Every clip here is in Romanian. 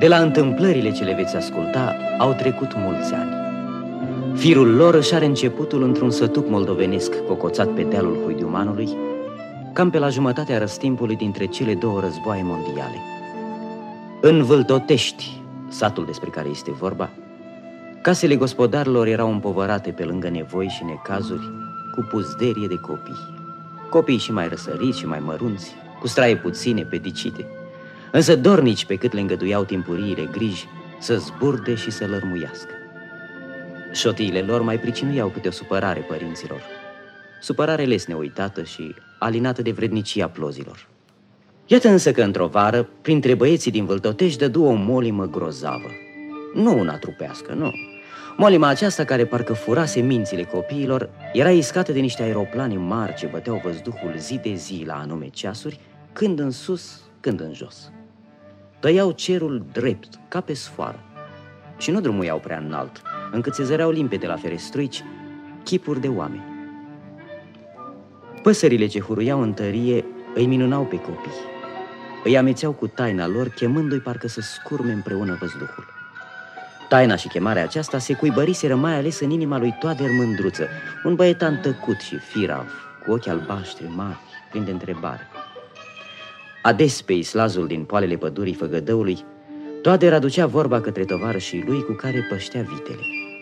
De la întâmplările ce le veți asculta, au trecut mulți ani. Firul lor își are începutul într-un sătuc moldovenesc cocoțat pe dealul Huidiumanului, cam pe la jumătatea răstimpului dintre cele două războaie mondiale. În Vâltotești, satul despre care este vorba, casele gospodarilor erau împovărate pe lângă nevoi și necazuri cu puzderie de copii. Copii și mai răsăriți și mai mărunți, cu straie puține, pedicite, însă dornici pe cât le îngăduiau timpuriile griji să zburde și să lărmuiască. Șotiile lor mai pricinuiau câte o supărare părinților, supărare lesne uitată și alinată de vrednicia plozilor. Iată însă că într-o vară, printre băieții din Vâltotești dădu o molimă grozavă. Nu una trupească, nu. Molima aceasta, care parcă furase mințile copiilor, era iscată de niște aeroplane mari ce băteau văzduhul zi de zi la anume ceasuri, când în sus, când în jos. Tăiau cerul drept, ca pe sfoară, și nu drumuiau prea înalt, încât se zăreau limpede la ferestruici chipuri de oameni. Păsările ce huruiau în tărie îi minunau pe copii. Îi amețeau cu taina lor, chemându-i parcă să scurme împreună văzduhul. Taina și chemarea aceasta se cuibăriseră mai ales în inima lui Toader Mândruță, un băietan tăcut și firav, cu ochi albaștri mari, plin de întrebare. Ades pe islazul din poalele pădurii Făgădăului, Toader aducea vorba către tovarășii lui cu care păștea vitele.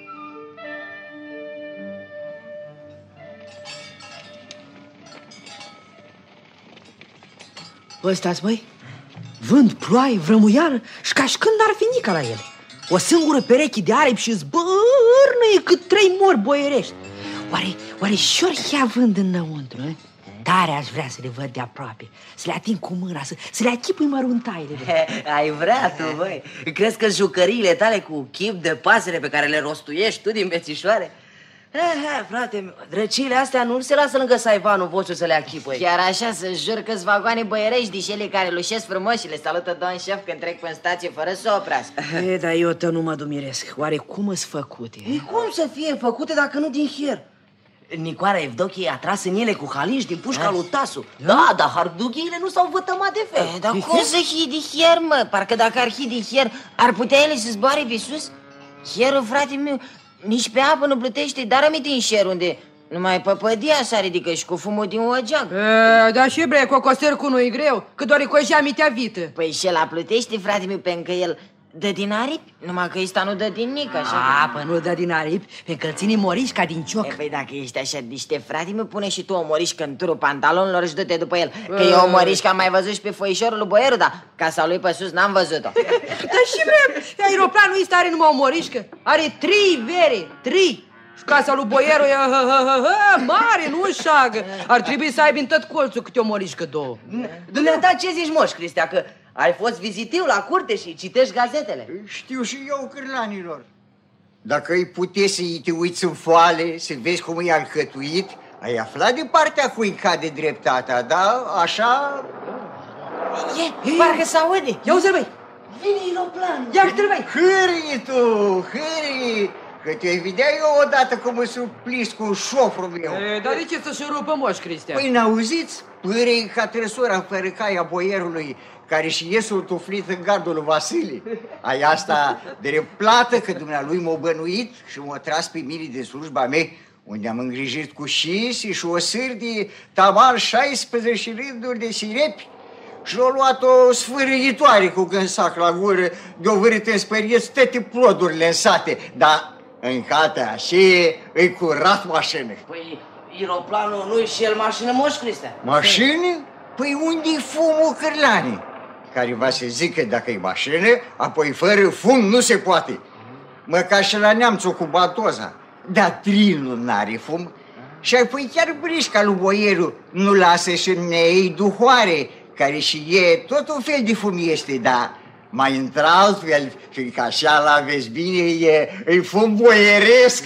Ăsta-s, băi? Vânt, ploaie, vrămuială și ca și când n-ar fi nica la el. O singură pereche de aripi și zbârnăie cât 3 mori boierești. Oare și-ori ia vând înăuntru, eh? Tare aș vrea să le văd de aproape, să le ating cu mâna, să le achipui măruntaile. Ai vrea tu, băi? Crezi că jucăriile tale cu chip de pasăre pe care le rostuiești tu din bețișoare? Frate, drăciile astea nu se lasă lângă saivanul vostru să le achipăi. Chiar așa, să jur că-s vagoane băierești de cele care lușesc frumos și le salută domn șef când trec pe stație fără să oprească. Dar eu nu mă dumiresc. Oare cum îs făcute? Cum să fie făcute dacă nu din hier? Nicoara Evdochie a tras în ele cu halinși din pușca lui Tasu. Da, dar hardughiile nu s-au vătămat de fel. Dar cum să fie de hier, mă? Parcă dacă ar fi de hier, ar putea ele să zboare pe sus? Hierul, frate meu, nici pe apă nu plutește, dar rămite în șer unde numai păpădia s-a ridică și cu fumul din ogeag. Dar și bre, cocostercu nu-i greu, că doar-i cojea mitea vită. Păi și ăla plutește, frate meu, pentru că el dă din aripi, numai că ăsta nu dă din nic, așa. Păi nu dă din aripi, pentru că îl ține morișca din cioc. Păi dacă ești așa deștept, frate meu, pune și tu o morișcă în turul pantalonilor și dă-te după el. Că eu o morișcă am mai văzut și pe foișorul lui Boieru, dar casa lui pe sus n-am văzut-o. Dar și bre, aeroplanul ăsta are numai o morișcă, are 3 vere, 3. Și casa lui Boieru e mare, nu șagă. Ar trebui să aibă în tot colțul câte o morișcă 2. Dumneata, ce zici, Moș Cristea, că ai fost vizitiu la curte și citești gazetele? Știu și eu, cârlanilor. Dacă îi puteți să-i te uiți în foale, să vezi cum e alcătuit, ai aflat de partea cui cade dreptatea, da? Așa... Parcă s-aude. Ia uzi-l, băi. Vine aeroplanul. Ia-l, băi. Hârâi tu, hârâi! Că te vedea eu odată cum îți suplis cu șofrul meu. Dar de ce să-și rupă, Moș Cristea? Păi n-auziți? Pârâi ca trăsura fărăcaia boierului, care și iesul tuflit în gardul lui Vasile. Ai asta de plată că dumnealui m-a bănuit și m-a tras pe mine de slujba mea, unde am îngrijit cu șisi și o sârdie tamal 16 rânduri de sirepi și l-a luat o sfârâitoare cu gânsac la gură, de-o vârât în spărieți toate plodurile în sate, dar în catea și îi curat mașină. Păi, aeroplanul nu-i și el mașină, Moș Cristea? Mașină? Păi unde-i fumul, cârlanii? Care va să zică dacă e mașină, apoi fără fum nu se poate. Măcar și la neamțul cu batoza. Dar trilul n-are fum. Și apoi chiar brișca lui Boieru nu lasă și nei duhoare, care și e tot un fel de fum este, dar mai într-altfel, fiindcă așa la vezi bine, e fum boieresc.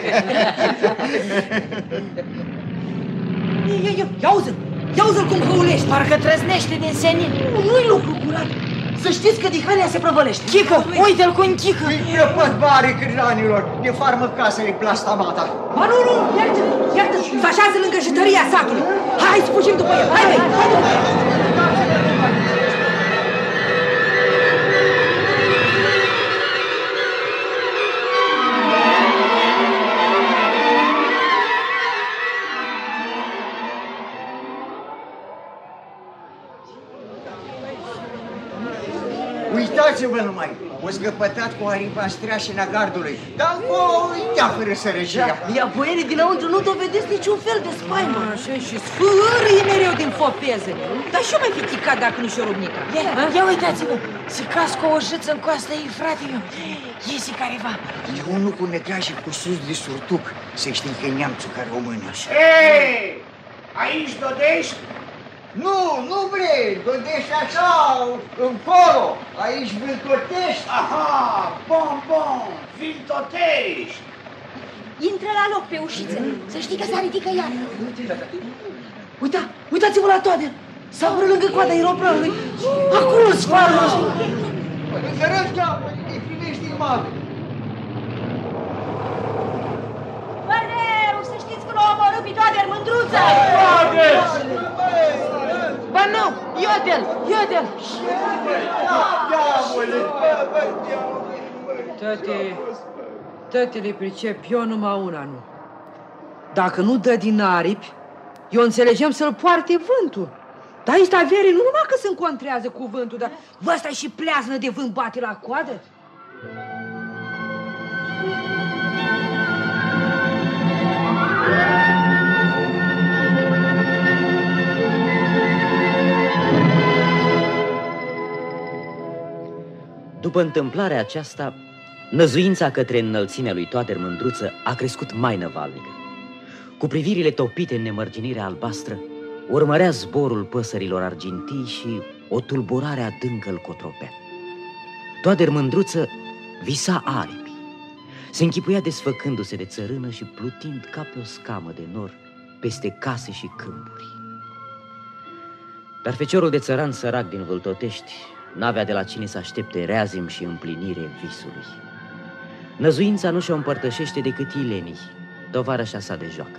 Ia uzi-l! Ia uzi-l cum hăulești! Parcă trăznește din senin. Nu-i lucru curat. Să știți că dihania se prăvălește. Chică, uite-l cu un chică. E păt mare, cârlanilor, de farmă casele plastamata. Ba nu, iartă, să așează lângă jităria satului. Hai să fugim după el, hai, băi! Uitați-vă numai, o scăpătat cu aripa streașina gardului, dar o uitea fără sărăcia. Ia boierii dinăuntru nu dovedesc niciun fel de spaimă. Așa și sfârâie mereu din fopeze. Dar și-o mai fi chicat dacă nu și-o rupnica. Ia uitați-vă, se cască o jâță în coasta ei, frate meu. Iese careva. E unul cu necrașii cu sus de surtuc, să știm că e neamțul care română. Ei, aici dodești? Nu vrei, dodești așa, încolo, aici vântotești. Aha, bun, vintotești. Intră la loc pe ușiță. Să știi că se ridică iar. Uitați-vă la toate. S-a vrut lângă coada aeroplanului. Acolo-s farul. Înțelegi, capă, îi primești din mare. Bărneru, să știți că l-a omorât pe Toader Mândruță. Ba nu, ia-te-l. Tăte le pricep, eu numai una nu. Dacă nu dă din aripi, eu înțelegem să-l poarte vântul. Dar aici averii nu numai că se încontrează cu vântul, dar ăsta și pleaznă de vânt bate la coadă. După întâmplarea aceasta, năzuința către înălțimea lui Toader Mândruță a crescut mai năvalnică. Cu privirile topite în nemărginirea albastră, urmărea zborul păsărilor argintii și o tulburare adâncă îl cotropea. Toader Mândruță visa aripi. Se închipuia desfăcându-se de țărână și plutind ca pe o scamă de nor peste case și câmpuri. Dar feciorul de țăran sărac din Vâltotești n-avea de la cine să aștepte reazim și împlinire visului. Năzuința nu și-o împărtășește decât Ilenii, tovarășa sa de joacă.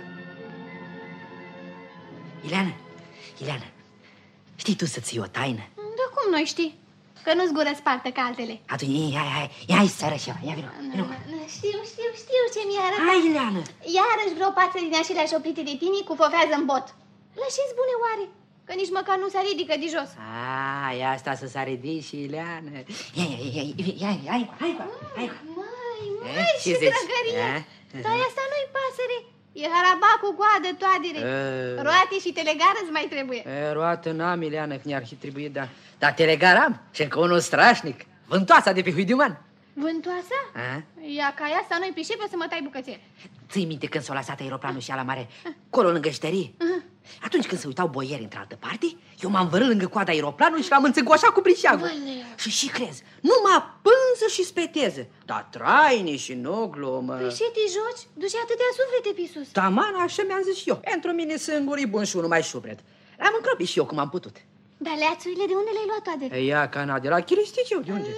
Ileana, știi tu să ții o taină? Da cum nu știi? Că nu-ți gură spartă ca altele. Atunci, hai, sărășeava, ia vino. Știu ce mi arăta. Hai, Ileana. Iarăși vreo pață din aceleași oprite de tine cu fofează în bot. Lășiți bune oare? Că nici măcar nu se ridică de jos. Ia asta să s-a ridic și Ileana. Hai. Măi, și drăgărie. Dar asta nu-i pasăre. E haraba cu coadă, Toadere. Roate și telegară îți mai trebuie. Roată n-am, Ileana, că ne-ar fi trebuit, dar telegar am și încă unul strașnic. Vântoasa de pe Huidiuman. Vântoasa? Ia ca ea să nu-i pricepe să mă tai bucățel. Ții minte când s-a lăsat aeroplanul și la mare, colo lângă șterie? Atunci când se uitau boieri într-altă parte, eu m-am vărât lângă coada aeroplanului și l-am înțegoșat cu brișeagul. Și crezi, numai pânză și speteză, dar traine și nu glumă. Păi ce te joci? Duce atâtea suflete pe sus. Taman, așa mi-am zis și eu. Pentru mine singur e bun și unul mai șubred. L-am încropit și eu cum am putut. Dar leațurile de unde le-ai luat, Toader? Ia, cana, de la Chiristiciu, de unde?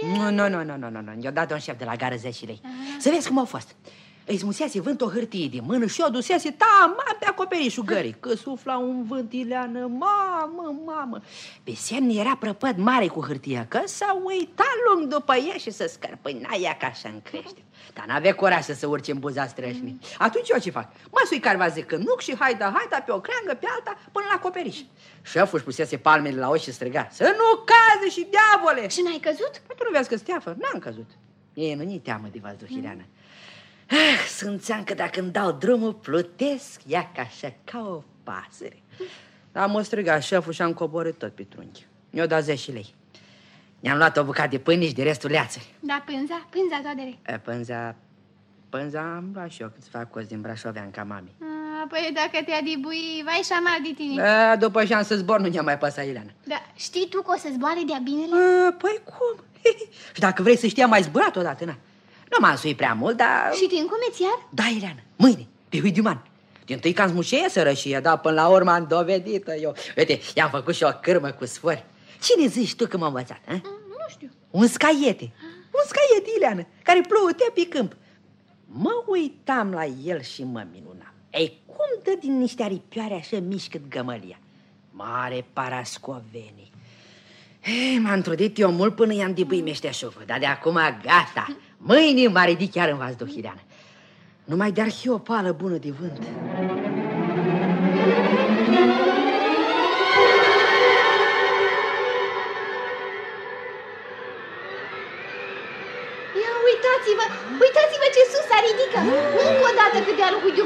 Nu, i-a dat un șef de la gară 10 lei. Să vezi cum au fost. Îi smusease vânt o hârtie din mână și o dusese taman pe acoperișul gării. Că sufla un vânt, Ileană, mamă. Pe semn era prăpăd mare cu hârtia, că s-a uitat lung după ea și să scărpâna ea ca așa în crește. Dar n-avea curaj să se urce în buza strășnii. Atunci eu ce fac? Mă sui carva zicănuc și haida pe o creangă, pe alta, până la acoperiș. Șeful își pusese palmele la ochi și striga: să nu caze și diavole! Și n-ai căzut? Tu nu vezi că steafă? N-am căzut. Ei nu-i teamă de văzduh, Ileană. Simțeam că dacă îmi dau drumul, plutesc, ia ca așa, ca o pasăre. Dar m-a strigat șeful și am coborât tot pe trunchi. Mi-o dat 10 lei. Ne-am luat o bucată de pâine și de restul leațări. Da, pânza, Toadere. Pânza am luat și eu câțiva cozi din Brașovean ca mami. Păi dacă te-a dibui, vai și amal de tine. După ce am să zbor, nu ne-a mai păsat, Ileana. Da, știi tu că o să zboare de-a binele? Păi cum? Și dacă vrei să știi, am mai zburat odată, na. Nu m-am suit prea mult, dar... Și te încumeți iar? Da, Ileana, mâine, pe Huidiuman. Din-tâi că am smușeie sărășie, dar până la urmă am dovedit-o eu. Uite, i-am făcut și o cârmă cu sfori. Cine zici tu că m-a învățat, a? Nu știu. Un scaiete, Ileana, care plutea pe câmp. Mă uitam la el și mă minunam. Ei, cum dă din niște aripioare așa mici cât gămălia? Mare parascoveni. M-am trudit eu mult până i-am dibuit meșteșugul, dar de acum gata. Mâine m-a ridic chiar în vazduh, Ileana. Numai de-ar fi o pală bună de vânt.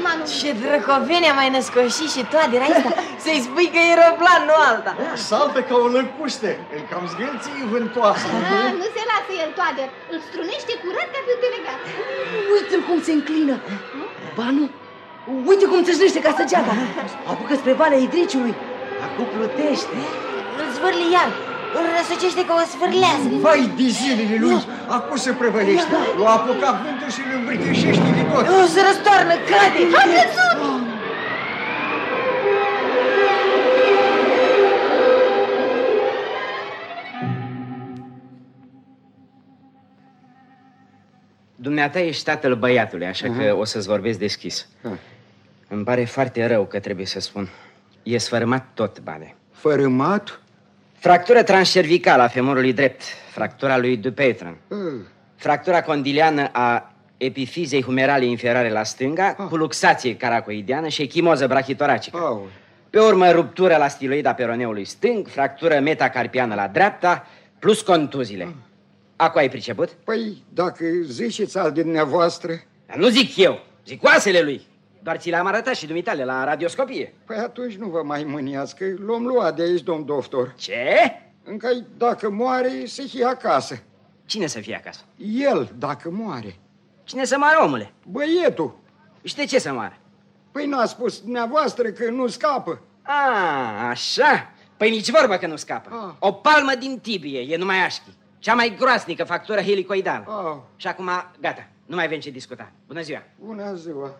dușmanul. Ce drăcovenia mai născoșit și toate, Raista. Să-i spui că e răplan, nu alta. Saltă ca o lăcuște, îl cam zgâlții vântoasă. Nu se lasă el, toate. Îl strunește curat ca pe un delegat. Uite-l cum se înclină. Ba nu, uite cum țâșnește ca săgeata. Apucă spre Valea Idriciului. Acum plutește. Îl zvârli iar. Îl răsucește ca o sfârlează. Vai de zilele lui, acum se prevălește. L-a apucat vântul și îl învârtișește de tot. O să răstoarnă, cade. A căzut! Dumneata ești tatăl băiatului, așa că o să-ți vorbesc deschis. Îmi pare foarte rău că trebuie să spun. E sfărâmat tot, Bane. Fărâmat? Fractură transcervicală a femorului drept, fractura lui Dupuytren, fractura condiliană a epifizei humerale inferioare la stânga, cu luxație caracoideană și echimoză brachitoracică. Pe urmă, ruptură la stiloida peroneului stâng, fractură metacarpiană la dreapta, plus contuziile. Acu ai priceput? Păi, dacă ziceți al dumneavoastră... Dar nu zic eu, zic oasele lui. Doar ți le-am arătat și dumitale la radioscopie. Păi atunci nu vă mai mâniați, că l-om lua de aici, domn doctor. Ce? Încă dacă moare, să fie acasă. Cine să fie acasă? El, dacă moare. Cine să moară, omule? Băietul. Și de ce să moară? Păi n-a spus dumneavoastră că nu scapă. Așa? Păi nici vorbă că nu scapă. O palmă din tibie, e numai așchi. Cea mai groasnică factură helicoidală. Și acum, gata, nu mai avem ce discuta. Bună ziua! Bună ziua!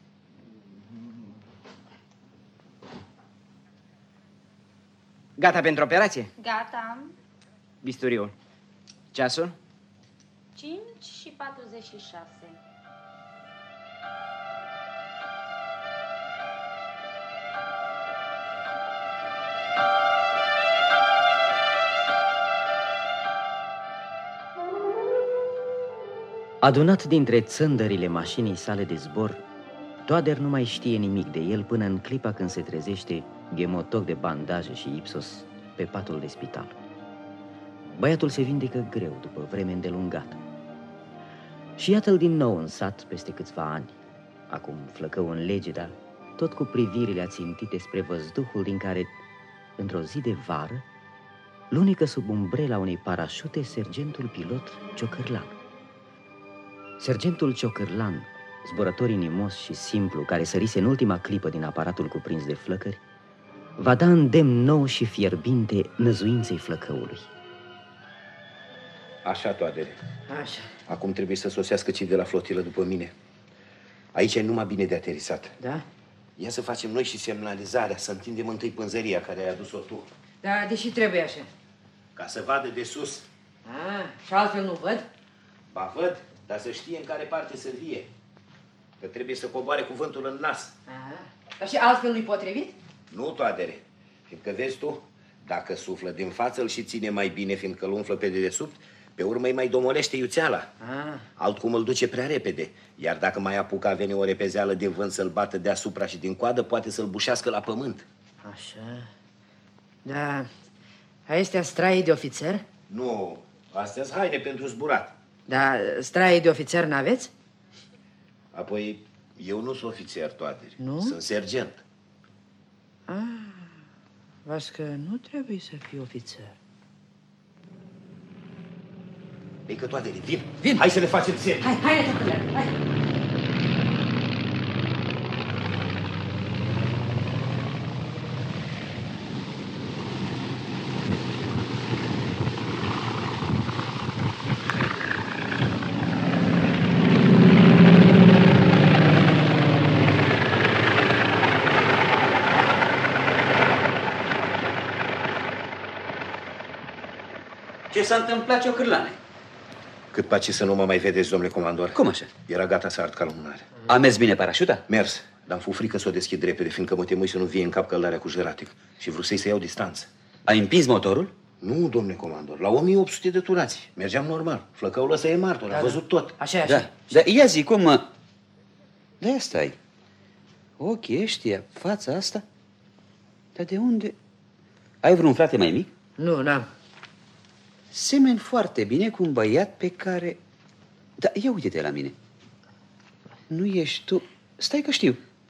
Gata pentru operație? Gata. Bisturiul. Ceasul? 5 și 46. Adunat dintre țândările mașinii sale de zbor, Toader nu mai știe nimic de el până în clipa când se trezește, ghemotoc de bandaje și ipsos, pe patul de spital. Băiatul se vindecă greu după vreme îndelungată. Și iată-l din nou în sat peste câțiva ani, acum flăcău în lege, dar tot cu privirile ațintite spre văzduhul din care, într-o zi de vară, lunecă sub umbrela unei parașute sergentul pilot Ciocârlan. Sergentul Ciocârlan, zburător inimos și simplu, care sărise în ultima clipă din aparatul cuprins de flăcări, va da îndemn nou și fierbinte năzuinței flăcăului. Așa, Toadere. Așa. Acum trebuie să sosească cei de la flotilă după mine. Aici e numai bine de aterisat. Da? Ia să facem noi și semnalizarea, să întindem întâi pânzăria care ai adus-o tu. Da, deși trebuie așa. Ca să vadă de sus. Și altfel nu văd? Ba văd, dar să știe în care parte să vie. Că trebuie să coboare cuvântul în nas. Dar și altfel nu-i potrivit? Nu, Toadere. Fiindcă vezi tu, dacă suflă din față, îl și ține mai bine, fiindcă îl umflă pe dedesubt, pe urmă îi mai domolește iuțeala. Altcum îl duce prea repede. Iar dacă mai apucă a veni o repezeală de vânt să-l bată deasupra și din coadă, poate să-l bușească la pământ. Așa. Da. Astea straii de ofițer? Nu, astea-s haine pentru zburat. Da, straii de ofițer n-aveți? Apoi, eu nu sunt ofițer, Toadere. Nu? Sunt sergent. Văd că nu trebuie să fii ofițer. Ei că, Toadere, vin! Hai să le facem serie! Hai, hai! Ce s-a întâmplat, Ciocârlane? Cât paci să nu mă mai vedeți, domnule comandor. Cum așa? Era gata să ard ca lumânare. A mers bine parașuta? Mers, dar am fost frică să o deschid repede, fiindcă mă temui să nu vie în cap căldarea cu jeratic. Și vrusei să iau distanță. Ai împins motorul? Nu, domnule comandor, la 1800 de turați. Mergeam normal. Flăcăul ăsta e martor, a văzut tot. Așa. Da, dar ia zi, cum mă... Da, ia stai. Ochii ăștia, fața asta... Dar de unde... Ai vreun frate mai mic? Nu, n-am. Semeni foarte bine cu un băiat pe care... Da, ia uite-te la mine. Nu ești tu... Stai că știu.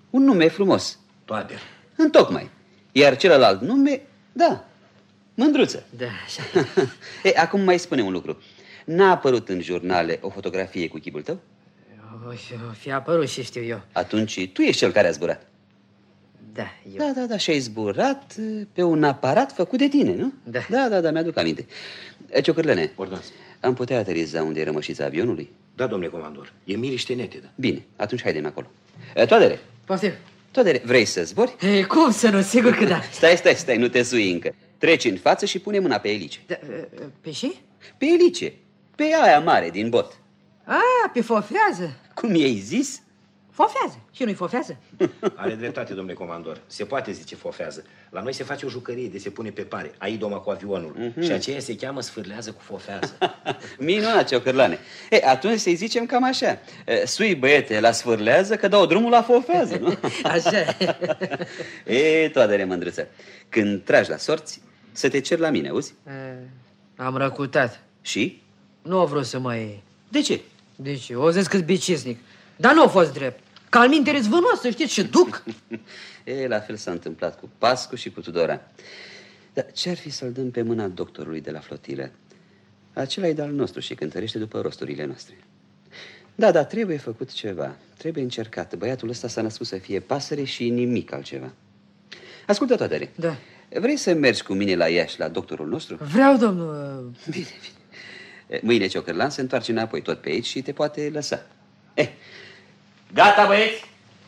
Un nume frumos. Toader. Întocmai. Iar celălalt nume, da, Mândruță. Da, așa. Acum mai spune un lucru. N-a apărut în jurnale o fotografie cu chipul tău? O fi apărut și știu eu. Atunci tu ești cel care a zburat. Da, eu. Da, și ai zburat pe un aparat făcut de tine, nu? Da, mi-aduc aminte. Ciocârlene, am putea ateriza unde e rămășița avionului? Da, domnule comandor, e miriște nete, da. Bine, atunci haidem acolo. Toadere! Poftim. Toadere, vrei să zbori? Cum să nu, sigur că da. Stai, nu te sui încă. Treci în față și pune mâna pe elice. Pe ce? Pe elice, pe aia mare din bot. Pe fofează. Cum i-ai zis? Fofează. Și nu-i fofează? Are dreptate, domnule comandor. Se poate zice fofează. La noi se face o jucărie de se pune pe pare. Ai doma cu avionul. Și aceea se cheamă sfârlează cu fofează. Minunat, Ciocârlane. Atunci să-i zicem cam așa. Sui băiete la sfârlează că dau drumul la fofează, nu? Așa. Toadere, Mândruță, când tragi la sorți, să te ceri la mine, auzi? Am răcutat. Și? Nu au vrut să mă iei. De ce? De ce? O zis că-s bicisnic. Dar nu a fost drept. Că al minte zvânos, să știți, și duc. La fel s-a întâmplat cu Pascu și cu Tudora. Dar ce-ar fi să-l dăm pe mâna doctorului de la flotilă? Acela e de-al nostru și cântărește după rosturile noastre. Da, trebuie făcut ceva. Trebuie încercat. Băiatul ăsta s-a născut să fie pasăre și nimic altceva. Ascultă, Toadere. Da. Vrei să mergi cu mine la Iași, la doctorul nostru? Vreau, domnul. Bine. Mâine Ciocârlan se întoarce înapoi tot pe aici și te poate lăsa. Gata, băieți!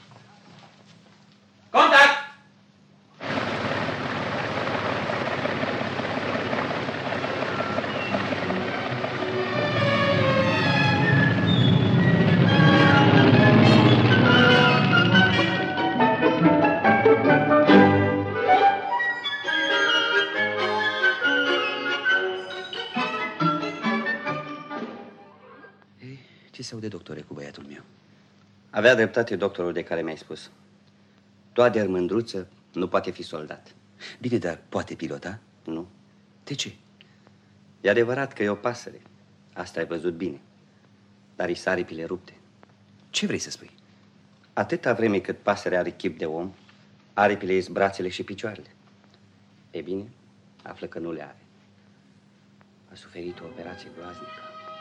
Contact! Ce se aude, doctore, cu băiatul meu? Avea dreptate doctorul de care mi-ai spus. Toader Mândruță nu poate fi soldat. Bine, dar poate pilota? Nu. De ce? E adevărat că e o pasăre. Asta ai văzut bine. Dar îi saripile rupte. Ce vrei să spui? Atâta vreme cât pasărea are chip de om, aripile ies brațele și picioarele. E bine, află că nu le are. A suferit o operație groaznică.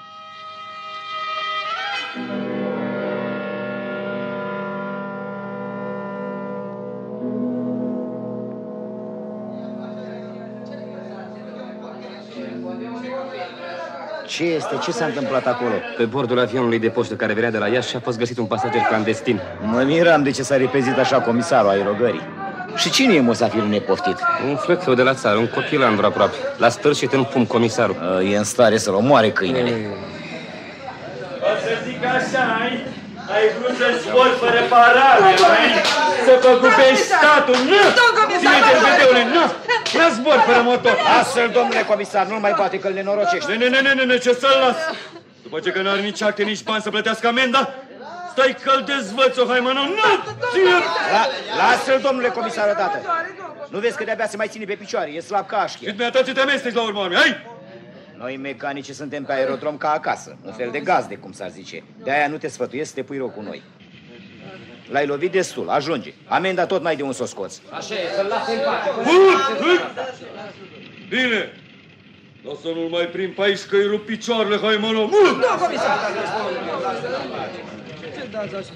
Ce este? Ce s-a întâmplat acolo? Pe bordul avionului de poștă care venea de la Iași a fost găsit un pasager clandestin. Mă miram de ce s-a repezit așa comisarul aerogării. Și cine e musafirul nepoftit? Un flăcău de la țară, un cochilandru aproape. L-a stârșit în pum comisarul. E în stare să-l omoare câinele. O să zic așa, ai vrut să zbori fără parale, să păgubești statul, nu! Ține-te în vedeule, nu! La zbor fără motor! Lasă-l, domnule comisar, nu mai poate că-l nenorocește. Ne, ce să-l las? După ce că n-are nici acte, nici bani să plătească amenda, stai că-l dezvăț-o, hai mă, nu! Lasă-l, domnule comisar, odată. Nu vezi că de-abia se mai ține pe picioare, e slab ca așchie. Și dumneata ce te amesteci la urmă, hai! Noi mecanici suntem pe aerodrom ca acasă, un fel de gazde, cum s-ar zice. De-aia nu te sfătuiesc să te pui rău cu noi. L-ai lovit destul, ajunge. Amenda tot n-ai de un să o scoți. Așa e, să-l lase în pace. Bine! O să nu-l mai prind pe aici, că-i rup picioarele, hai mă, nu! Da, comisar! Ce dați așa?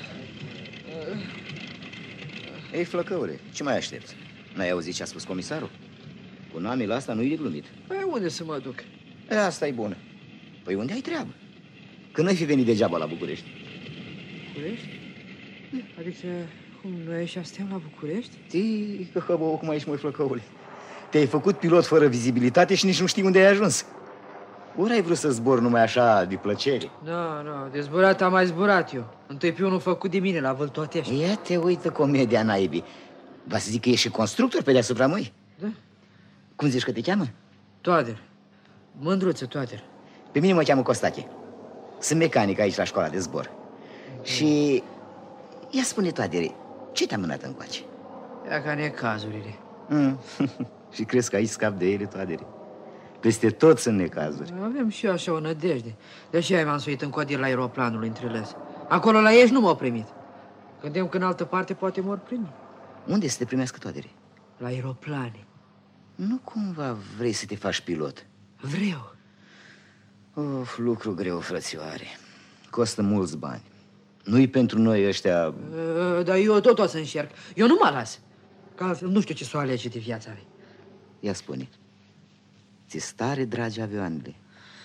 Ei, flăcăule, ce mai aștepți? N-ai auzit ce a spus comisarul? Cu namele asta nu-i de glumit. Păi unde să mă duc? Asta e bună. Păi unde ai treabă? Că n-ai fi venit degeaba la București. București? Adică, cum, noi așa suntem la București? Tii, că hăbău, cum ești, măi, flăcăule. Te-ai făcut pilot fără vizibilitate și nici nu știi unde ai ajuns. Ori ai vrut să zbori numai așa, de plăcere? Nu, de zburat am mai zburat eu. Întâi pe unul făcut de mine la Vâltotești. Ia te uită comedia naibii. Va să zic că ești și constructor pe deasupra măi? Da. Cum zici că te cheamă? Toader. Mândruță, Toader. Pe mine mă cheamă Costache. Sunt mecanic aici la școala de zbor. Și... ia spune, Toadere, ce te-a mânat încoace? Ia ca necazurile. Și crezi că aici scap de ele, Toadere? Peste tot sunt necazuri. Avem și eu așa o nădejde. De aceea m-am suit în codier la aeroplanul între les. Acolo la Iași nu m-au primit. Gândeam că în altă parte poate mor primi. Unde să te primească toate? La aeroplane. Nu cumva vrei să te faci pilot? Vreau. Of, lucru greu, frățioare. Costă mulți bani. Nu-i pentru noi ăștia... Dar eu tot o să încerc. Eu nu mă las. Că altfel nu știu ce s-o alege de viața mea. Ia spune, ți-e stare dragi avioanele?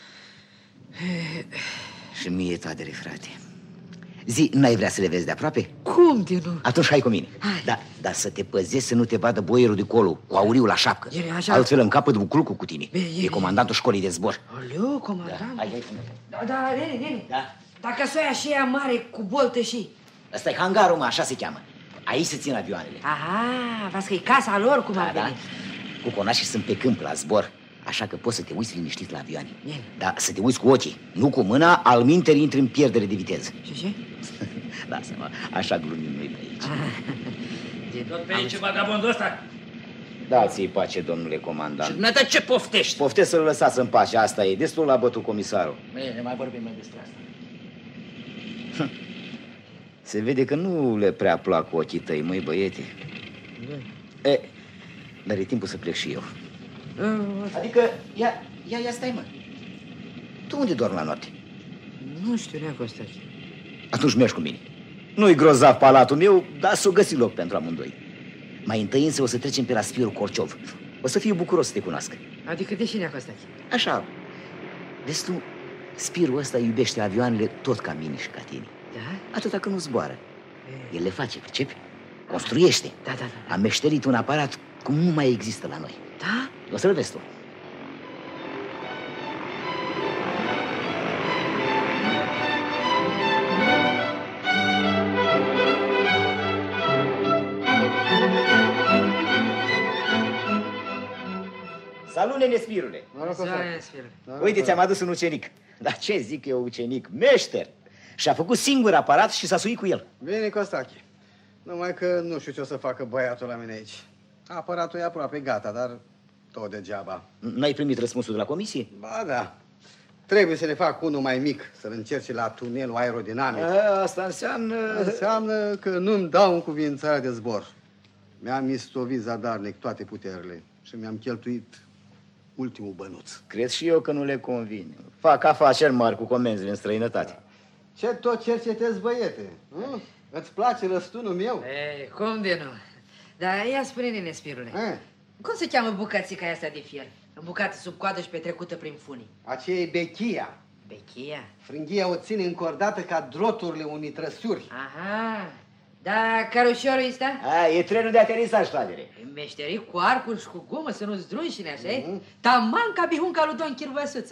Și mie, toadere, frate. Zi, n-ai vrea să le vezi de aproape? Cum de nu? Atunci hai cu mine. Dar să te păzești să nu te vadă boierul de colo, cu auriul la șapcă. Așa... Altfel în capăt buclucul cu tine. E comandantul școlii de zbor. Oleu, comandant? Da, hai. Da, nene. Da? Dacă s-o ia și ea mare cu boltă și... Ăsta e hangarul, mă, așa se cheamă. Aici se țin avioanele. Aha, vezi că e casa lor, cum ar veni. Cu conașii sunt pe câmp, la zbor. Așa că poți să te uiți liniștit la avioane. Dar să te uiți cu ochii, nu cu mâna, alminteri intri în pierdere de viteză. Și? Lasă-mă, așa glumim noi pe aici. Tot pe aici vagabondul ăsta? Da-ți-i pace, domnule comandant. Și dumneata ce poftești? Poftesc să-l lăsați în pace, asta e. Destul l-a bătut comisarul. Bine, mai vorbim mai despre asta. Se vede că nu le prea plac ochii tăi, măi, băiete. Dar e timpul să plec și eu. Adică, ia stai, mă. Tu unde dormi la noapte? Nu știu, nea Costache. Atunci mergi cu mine. Nu-i grozav palatul meu, dar s-o găsi loc pentru amândoi. Mai întâi însă o să trecem pe la Spirul Corciov. O să fiu bucuros să te cunoască. Adică de ce, nea Costache? Așa. Vezi tu, Spirul ăsta iubește avioanele tot ca mine și ca tine. Da? Atâta că nu zboară. El le face, pricepi? Construiește. Da. A meșterit un aparat cum nu mai există la noi. Da? O să-l vezi tu. Salut, nene Spirule! Uite, ți-am adus un ucenic. Dar ce zic eu, ucenic? Meșter! Și-a făcut singur aparat și s-a suit cu el. Bine, Costache. Numai că nu știu ce o să facă băiatul la mine aici. Aparatul e aproape gata, dar tot degeaba. N-ai primit răspunsul de la comisie? Ba da. Trebuie să ne fac unul mai mic, să-l încerci la tunelul aerodinamic. Asta înseamnă... Înseamnă că nu-mi dau încuvințarea de zbor. Mi-am istovit zadarnic toate puterile și mi-am cheltuit ultimul bănuț. Cred și eu că nu le convine. Fac afaceri mari cu comenzile în străinătate. Ce tot cercetezi, băiete? Îți place răstunul meu? Cum de nu? Dar ia spune, nene Spirule, cum se cheamă bucățica asta de fier? Îmbucată sub coadă și petrecută prin funii. Aceea e bechia. Bechia? Frânghia o ține încordată ca droturile unei trăsuri. Aha. Da, carușorul ăsta? E trenul de aterisaj, toadere. E meșterit cu arcul și cu gumă, să nu-ți drunșine, așa-i? Taman ca bihunca lui Don Chirvăsuță.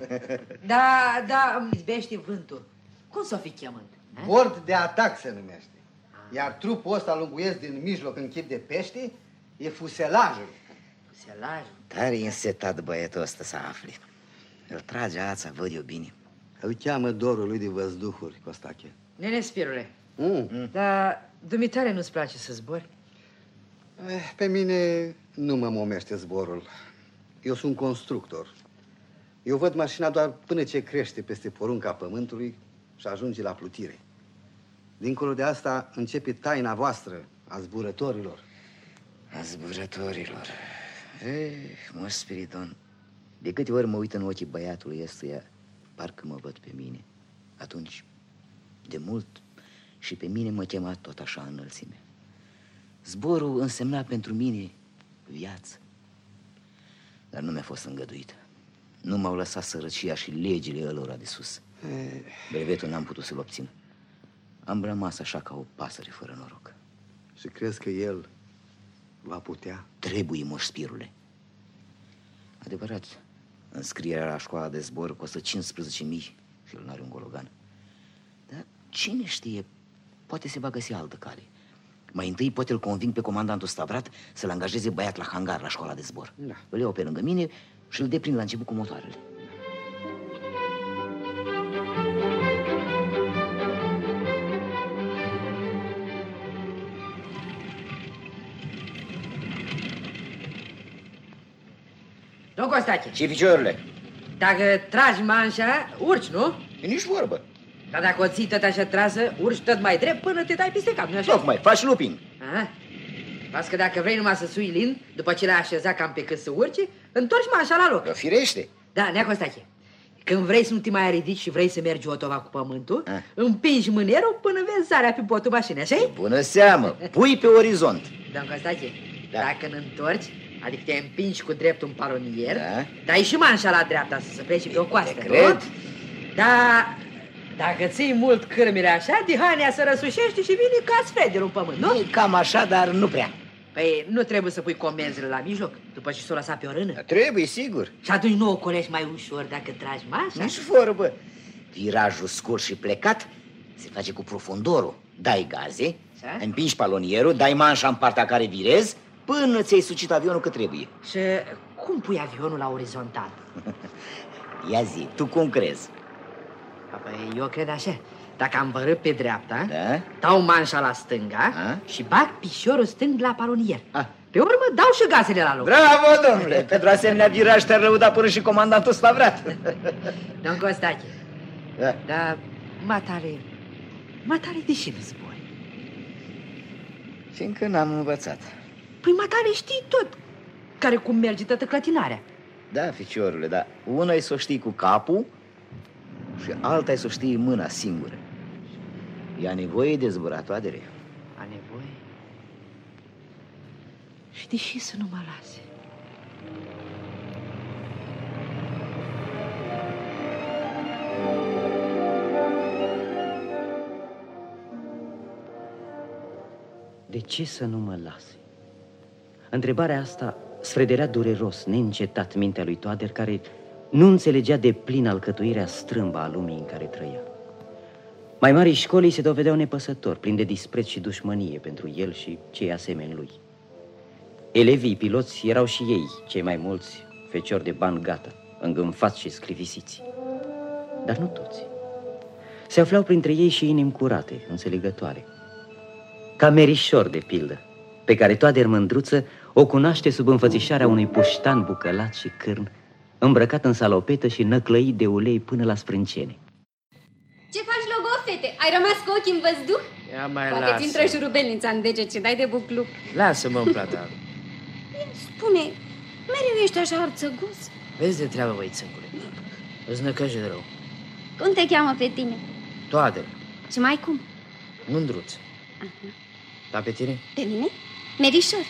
Da, izbește vântul. Cum s-o fi chemând? Bord de atac se numește. Iar trupul ăsta lunguiesc din mijloc în chip de pește e fuselajul. Fuselajul? Tare însetat băietul ăsta să afli. Îl trage ața, văd eu bine. Îl cheamă dorul lui de văzduhuri, Costache. Nene Spirule, dar dumitare nu-ți place să zbori? Pe mine nu mă momește zborul. Eu sunt constructor. Eu văd mașina doar până ce crește peste porunca pământului și ajunge la plutire. Dincolo de asta începe taina voastră a zburătorilor. A zburătorilor. Mă, Spiridon, de câte ori mă uit în ochii băiatului ăstuia, parcă mă văd pe mine. Atunci, de mult, și pe mine mă chema tot așa înălțime. Zborul însemna pentru mine viață. Dar nu mi-a fost îngăduit. Nu m-au lăsat sărăcia și legile ălora de sus. Brevetul n-am putut să-l obțin. Am rămas așa ca o pasăre fără noroc. Și crezi că el va putea? Trebuie, Moș Spirule. Adevărat, înscrierea la școala de zbor costă 15.000 și el n-are un gologan. Dar cine știe, poate se va găsi altă cale. Mai întâi poate îl conving pe comandantul Stavrat să-l angajeze băiat la hangar la școala de zbor. Da. Îl iau pe lângă mine și îl deprind la început cu motoarele. Nu, Costache. Și piciorurile? Dacă tragi manșa, urci, nu? E nici vorbă. Dar dacă o ții tot așa trasă, urci tot mai drept până te dai peste cap, nu așa? Tocmai, faci looping. Las că dacă vrei numai să sui lin, după ce l-ai așezat cam pe cât să urce, întorci manșa la loc. Firește. Da, Nea Costache, când vrei să nu te mai ridici și vrei să mergi otova cu pământul, împingi mânerul până vezi zarea pe botul mașinii, așa-i? Bună seamă, pui pe orizont. Domn Costache, dacă îl-întorci, adică te împingi cu dreptul în palonier, dai și manșa la dreapta să se plece pe o coastă, cred. Da, dacă ții mult cârmile așa, dihania se răsușește și vine ca sfederul în pământ, nu? E cam așa, dar nu prea. Păi nu trebuie să pui comenzile la mijloc, după ce s-o lăsa pe o rână? Trebuie, sigur. Și atunci nu o colești mai ușor dacă tragi mașa? Nici vorbă. Virajul scurt și plecat se face cu profundorul. Dai gaze, împingi palonierul, dai manșa în partea care virezi, până ți-ai sucit avionul cât trebuie. Și cum pui avionul la orizontal? Ia zi, tu cum crezi? Păi eu cred așa. Dacă am vărât pe dreapta, dau manșa la stânga și bag piciorul stâng la palonier. Pe urmă dau și gazele la loc. Bravo, domnule! Pentru asemenea viraj te-ar lăuda până și comandantul Stavrat. Domn Costache, dar matare deși nu zbori? Fiindcă n-am învățat. Păi matare știi tot, care cum merge toată clătinarea. Da, ficiorule, dar una e să o știi cu capul și alta e să o știi mâna singură. E nevoie de zburatoadere. A nevoie? Și deși să nu mă lase? De ce să nu mă lase? Întrebarea asta sfrederea dureros, neîncetat mintea lui Toader, care nu înțelegea de plin alcătuirea strâmbă a lumii în care trăia. Mai marii școlii se dovedeau nepăsători, plini de dispreț și dușmănie pentru el și cei asemeni lui. Elevii piloți erau și ei, cei mai mulți, feciori de bani gata, îngânfați și scrivisiți. Dar nu toți. Se aflau printre ei și inimi curate, înțelegătoare. Ca Merișor, de pildă, pe care Toader Mândruță o cunoaște sub înfățișarea unui puștan bucălat și cârn, îmbrăcat în salopetă și năclăit de ulei până la sprâncene. Ce faci, logo, fete? Ai rămas cu ochii în văzduh? Ia mai Poate ți intră șurubelnița în deget și dai de bucluc. Lasă-mă în plata. Spune, mereu ești așa arțăgos? Vezi de treabă, băițâncule. Îți năcăji de rău. Cum te cheamă pe tine? Toader. Și mai cum? Mândruț. Dar pe tine? Pe mine? Merișor.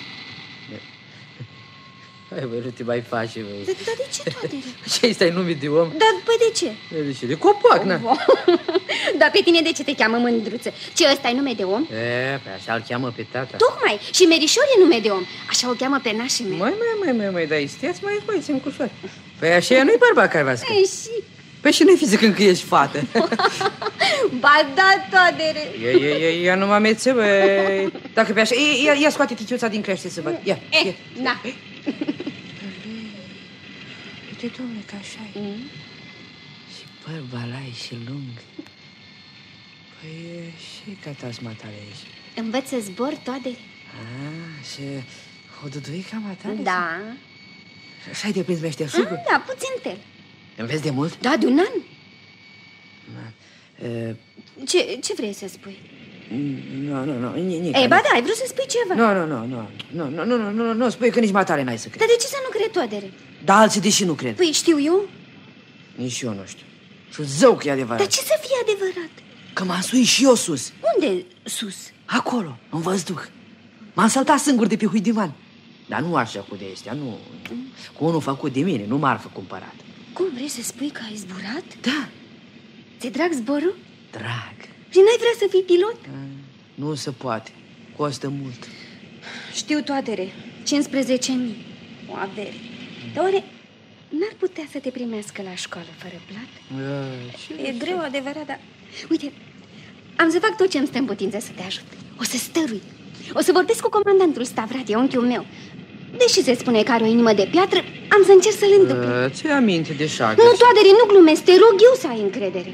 Hai, băi, nu te mai faci, băi. Dar de ce, Toadere? Ce stai numit de om? Dar, păi, de ce? De ce? De copac, na. Dar pe tine de ce te cheamă Mândruță? Ce, ăsta e nume de om? Pe așa îl cheamă pe tata. Tocmai, și Merișor e nume de om. Așa o cheamă pe nașii mei. Mai, dar isteați mai băiți în cușoare. Păi așa nu-i bărbat care v-a scris. Și? Păi și nu-i fi zicând că ești fată. Ba da, Toadere. Ia nu mă amețe, băi. Dacă pe așa, ia scoate titiuța din crește să văd. Ia. Na. Uite, domnule, că așa-i. Și păr balai și lung. Păi și ca tasma tale aici. Învăț să zbor, Toadere. Și o duduica matale? Da. Și ai de prins meșterșugul? Da, puțin tel. Înveți de mult? Da, de un an. Ce vrei să spui? Nu. Ei, ba da, ai vrut să spui ceva. Nu, spui că nici matale n-ai să crezi. Dar de ce să nu cred, Toadere? Da, alții deși nu cred. Păi știu eu. Nici eu nu știu. Și zău că e adevărat. Dar ce să fie adevărat? Că m-am suit și eu sus. Unde sus? Acolo, în văzduh. M-am saltat singur de pe huidivan. Dar nu așa cu de astea, nu. Cu unul făcut de mine, nu marfă cumpărat. Cum vrei să spui că ai zburat? Da. Ți-e drag zborul? Drag. Și n-ai vrea să fii pilot? Nu se poate. Costă mult. Știu, Toadere. 15.000. O avere. Dar oare n-ar putea să te primească la școală fără plată? E greu, adevărat, dar... Uite, am să fac tot ce îmi stă în putință să te ajut. O să stărui. O să vorbesc cu comandantul Stavrat, e unchiul meu. Deși se spune că are o inimă de piatră, am să încerc să-l îndupe. Ți-ai aminte de șagă? Nu, Toadere, nu glumesc, te rog eu să ai încredere.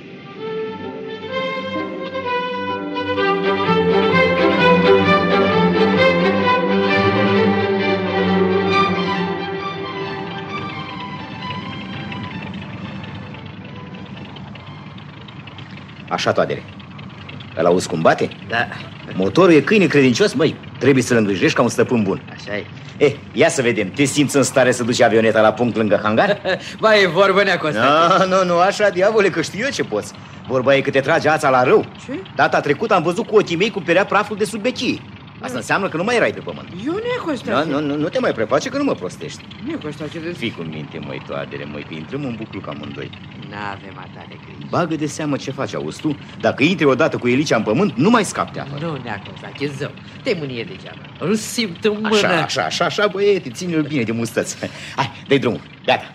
Așa, Toadere. Îl auzi cum bate? Da. Motorul e câine credincios, măi. Trebuie să-l îngrijești ca un stăpân bun. Așa e. Ia să vedem. Te simți în stare să duci avioneta la punct lângă hangar? Ba, e vorbă, nea Constantin. Nu, așa, diavole, că știu eu ce poți. Vorba e că te trage ața la rău. Ce? Data trecută am văzut cu ochii mei cum perea praful de sub bechie. Asta înseamnă că nu mai erai pe pământ. Eu nea Constantin. Nu te mai preface că nu mă prostești. Nea Constantin. Fii cu minte, măi, Toadere, măi, că intrăm în bucluc amândoi. N-avem atare grijă. Bagă de seamă ce faci, auzi tu? Dacă intri odată cu elicea în pământ, nu mai scapi de afară. Nu, nea Constantin, zău. Te mânie degeaba. Îl simt în mână. Așa, băiete, ține-l bine de mustăți. Hai, dă-i drumul, gata.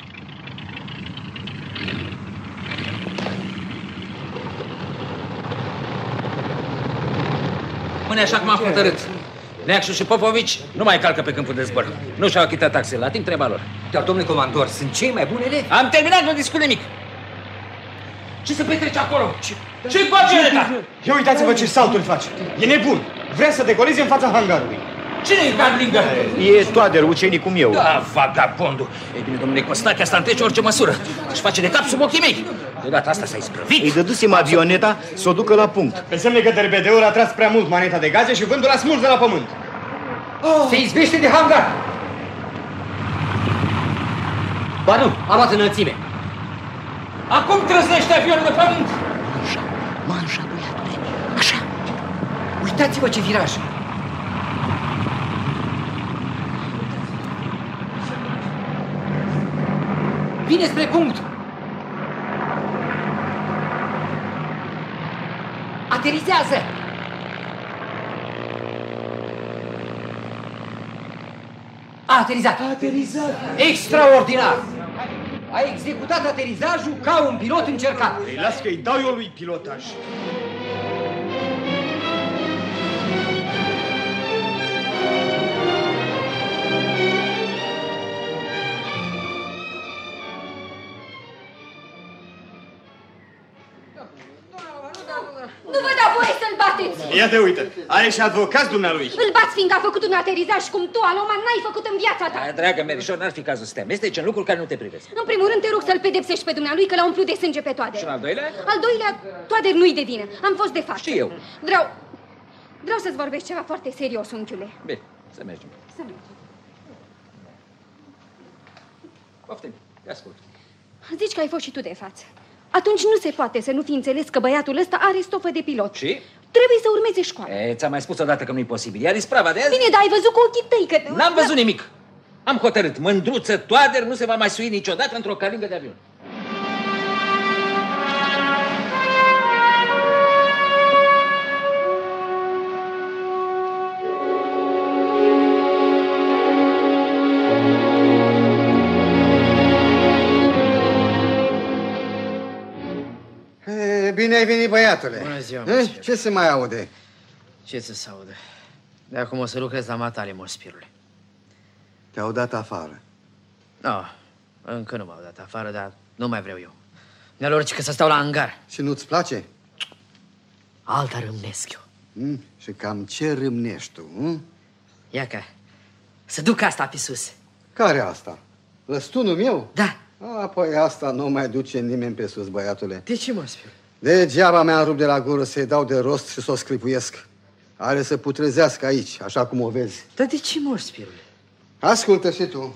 Mâine așa cum am hotărât. Neacșu și Popovici nu mai calcă pe câmpul de zbor. Nu și-au achitat taxele, la timp treaba lor. Dar, domnule comandor, sunt cei mai buni elevi. Am terminat, nu discut nimic. Ce se petrece acolo? Ce-i cu avioneta? Ia uitați-vă ce salturi face. E nebun. Vrea să decoleze în fața hangarului. Cine-i Gardlingă? E Toader, ucenic cum eu. Da, vagabondul. Ei bine, domnule Costache, asta întrece orice măsură. Își face de cap sub ochii mei. De data asta s-a isprăvit. Îi dădusem avioneta să o ducă la punct. Înseamnă că DRBD-ul a tras prea mult maneta de gaze și vântul a smuls de la pământ. Se izbește de hangar. Ba nu, a luat înălțime. Acum trăznește avionul de pământ. Manșa, băiatule. Așa. Uitați-vă ce viraj. Vine spre punct. Aterizează. A aterizat. Extraordinar. A executat aterizajul ca un pilot încercat. Îi las că îi dau eu lui pilotaj. Nu vă dau voie să-l bateți! Ia te uită, are și advocați dumnealui. Îl bați fiindcă a făcut un aterizaj cum tu, Aloman, n-ai făcut în viața ta. Dragă Merișor, n-ar fi cazul să te amesteci în lucruri care nu te privesc. În primul rând te rog să-l pedepsești pe dumnealui că l-a umplut de sânge pe Toader. Și în al doilea? Al doilea, Toader nu-i de vină. Am fost de față. Și eu. Vreau să-ți vorbesc ceva foarte serios, unchiule. Bine, să mergem. Să mergem. Poftim, te ascult. Zici că ai fost și tu de față. Atunci nu se poate să nu fi înțeles că băiatul ăsta are stofă de pilot. Și? Trebuie să urmeze școala. Ți-am mai spus odată că nu-i posibil. Iar isprava de azi? Bine, dar ai văzut cu ochii tăi că... N-am văzut nimic. Am hotărât. Mândruță Toader nu se va mai sui niciodată într-o calingă de avion. Bine ai venit, băiatule. Bună ziua, Ce se mai aude? Ce să se audă? De acum o să lucrez la matale, morspirule. Te-au dat afară. Nu, încă nu m-au dat afară, dar nu mai vreau eu. Ne-a lor că să stau la hangar. Și nu-ți place? Alta râmnesc eu. Și cam ce râmnești tu? Ia că să duc asta pe sus. Care asta? Lăstunul meu? Da. Apoi asta nu mai duce nimeni pe sus, băiatule. De ce, morspirule? Degeaba mi-am rupt de la gură să-i dau de rost și să o scripuiesc. Are să putrezească aici, așa cum o vezi. Dar de ce, morspirule? Ascultă și tu.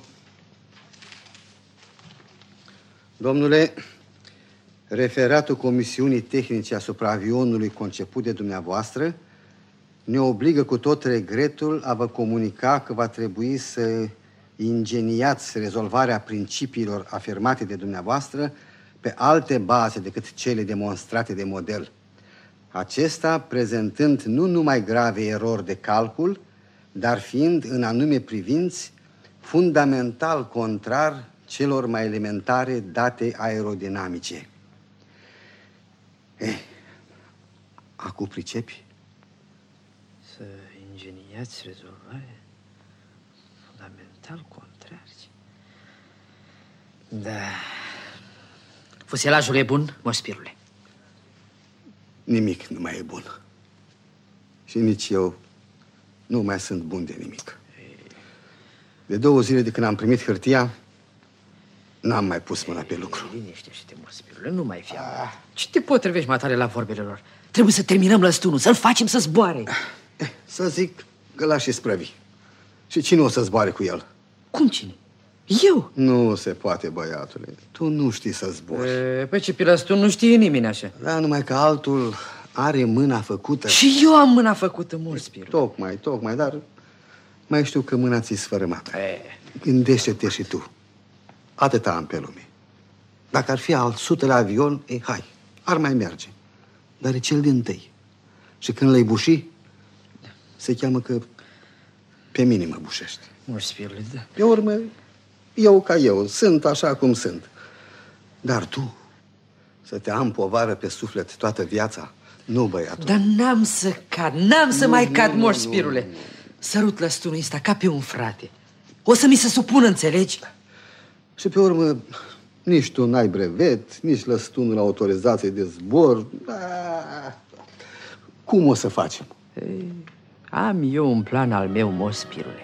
Domnule, referatul Comisiunii Tehnice asupra avionului conceput de dumneavoastră ne obligă cu tot regretul a vă comunica că va trebui să ingeniați rezolvarea principiilor afirmate de dumneavoastră pe alte baze decât cele demonstrate de model. Acesta prezentând nu numai grave erori de calcul, dar fiind în anume privinți fundamental contrar celor mai elementare date aerodinamice. Acum pricepi? Să ingeniați rezolvare fundamental contrar. Da. Fuselajul e bun, morspirule? Nimic nu mai e bun. Și nici eu nu mai sunt bun de nimic. De 2 zile de când am primit hârtia, N-am mai pus mâna pe lucru. Liniște-te, Mospirule, nu mai fi. Ce te potrivești, matale, la vorbele lor? Trebuie să terminăm lăstunul, să-l facem să zboare. Să zic că l-aș isprăvi. Și cine o să zboare cu el? Cum cine? Eu? Nu se poate, băiatule. Tu nu știi să zbori. Păi ce, pe lăstun nu știe nimeni așa. Da, numai că altul are mâna făcută. Și eu am mâna făcută, Mospirule. Tocmai, dar mai știu că mâna ți-i sfărâmată. Gândește-te și tu. Atâta am pe lume. Dacă ar fi al 100-lea avion, hai, ar mai merge. Dar e cel dintâi. Și când l-ai buși, se cheamă că pe mine mă bușește. Mospirule, da. Pe urmă, eu ca eu, sunt așa cum sunt. Dar tu, să te am povară pe suflet toată viața, nu, băiatul. Dar n-am să cad, n-am să mai cad, Mospirule. Sărut lăstunul ăsta ca pe un frate. O să mi se supună, înțelegi? Și pe urmă, nici tu n-ai brevet, nici lăstunul la autorizație de zbor. Cum o să facem? Am eu un plan al meu, Mospirule.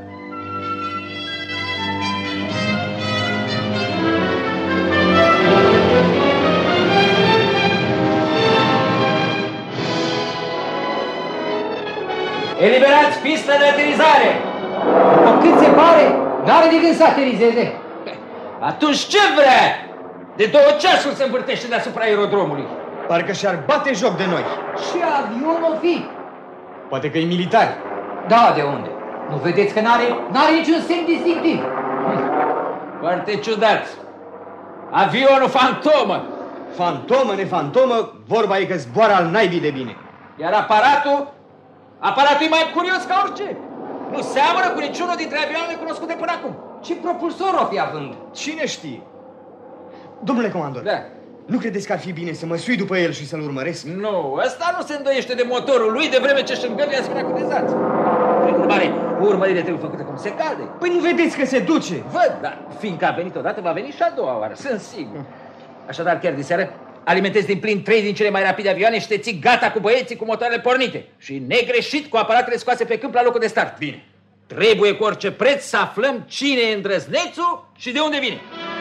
Eliberați pista de aterizare! După cât se pare, n-are de gând să aterizeze. Atunci ce vrea? De 2 ceasuri se învârtește deasupra aerodromului. Parcă și-ar bate joc de noi. Și avionul o fi. Poate că e militar. Da, de unde? Nu vedeți că n-are niciun semn distinctiv? Foarte ciudat. Avionul fantomă. Fantomă, nefantomă, vorba e că zboară al naibii de bine. Iar aparatul e mai curios ca orice. Nu seamănă cu niciunul dintre avioanele cunoscute până acum. Ce propulsor o fi având? Cine știe? Domnule comandor, da. Nu credeți că ar fi bine să mă sui după el și să-l urmăresc? Nu, ăsta nu se îndoiește de motorul lui de vreme ce își îngăduie asemenea cutezați. Prin urmare, urmărirea trebuie făcută cum se cade. Păi nu vedeți că se duce? Văd, dar fiindcă a venit odată, va veni și a doua oară, sunt sigur. Așadar, chiar de seară, alimentezi din plin 3 din cele mai rapide avioane și te ții gata cu băieții cu motoarele pornite. Și negreșit cu aparatele scoase pe câmp la locul de start. Bine. Trebuie cu orice preț să aflăm cine e îndrăznețul și de unde vine.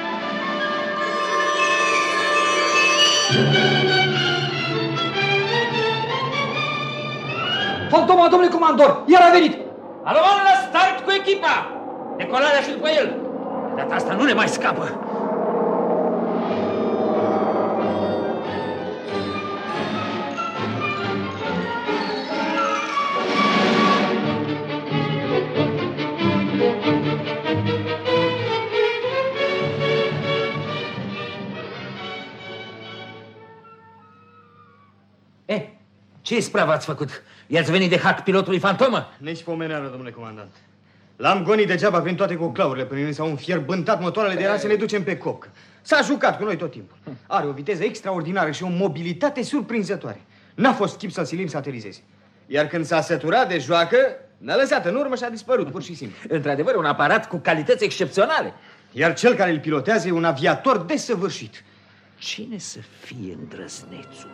Fantoma, domnule comandor, iar a venit! Alo, la start cu echipa! Decolarea și după el! De data asta nu ne mai scapă! Ce ispravă ați făcut? I-ați venit de hack pilotului fantomă? Nici pomeneală, domnule comandant. L-am gonit degeaba prin toate coclaurile până ne s-au înfierbântat motoarele de era să ne ducem pe coc. S-a jucat cu noi tot timpul. Are o viteză extraordinară și o mobilitate surprinzătoare. N-a fost chip să-l silim să aterizeze. Iar când s-a săturat de joacă, ne-a lăsat în urmă și a dispărut, pur și simplu. Într-adevăr, un aparat cu calități excepționale. Iar cel care îl pilotează e un aviator desăvârșit. Cine să fie îndrăznețul?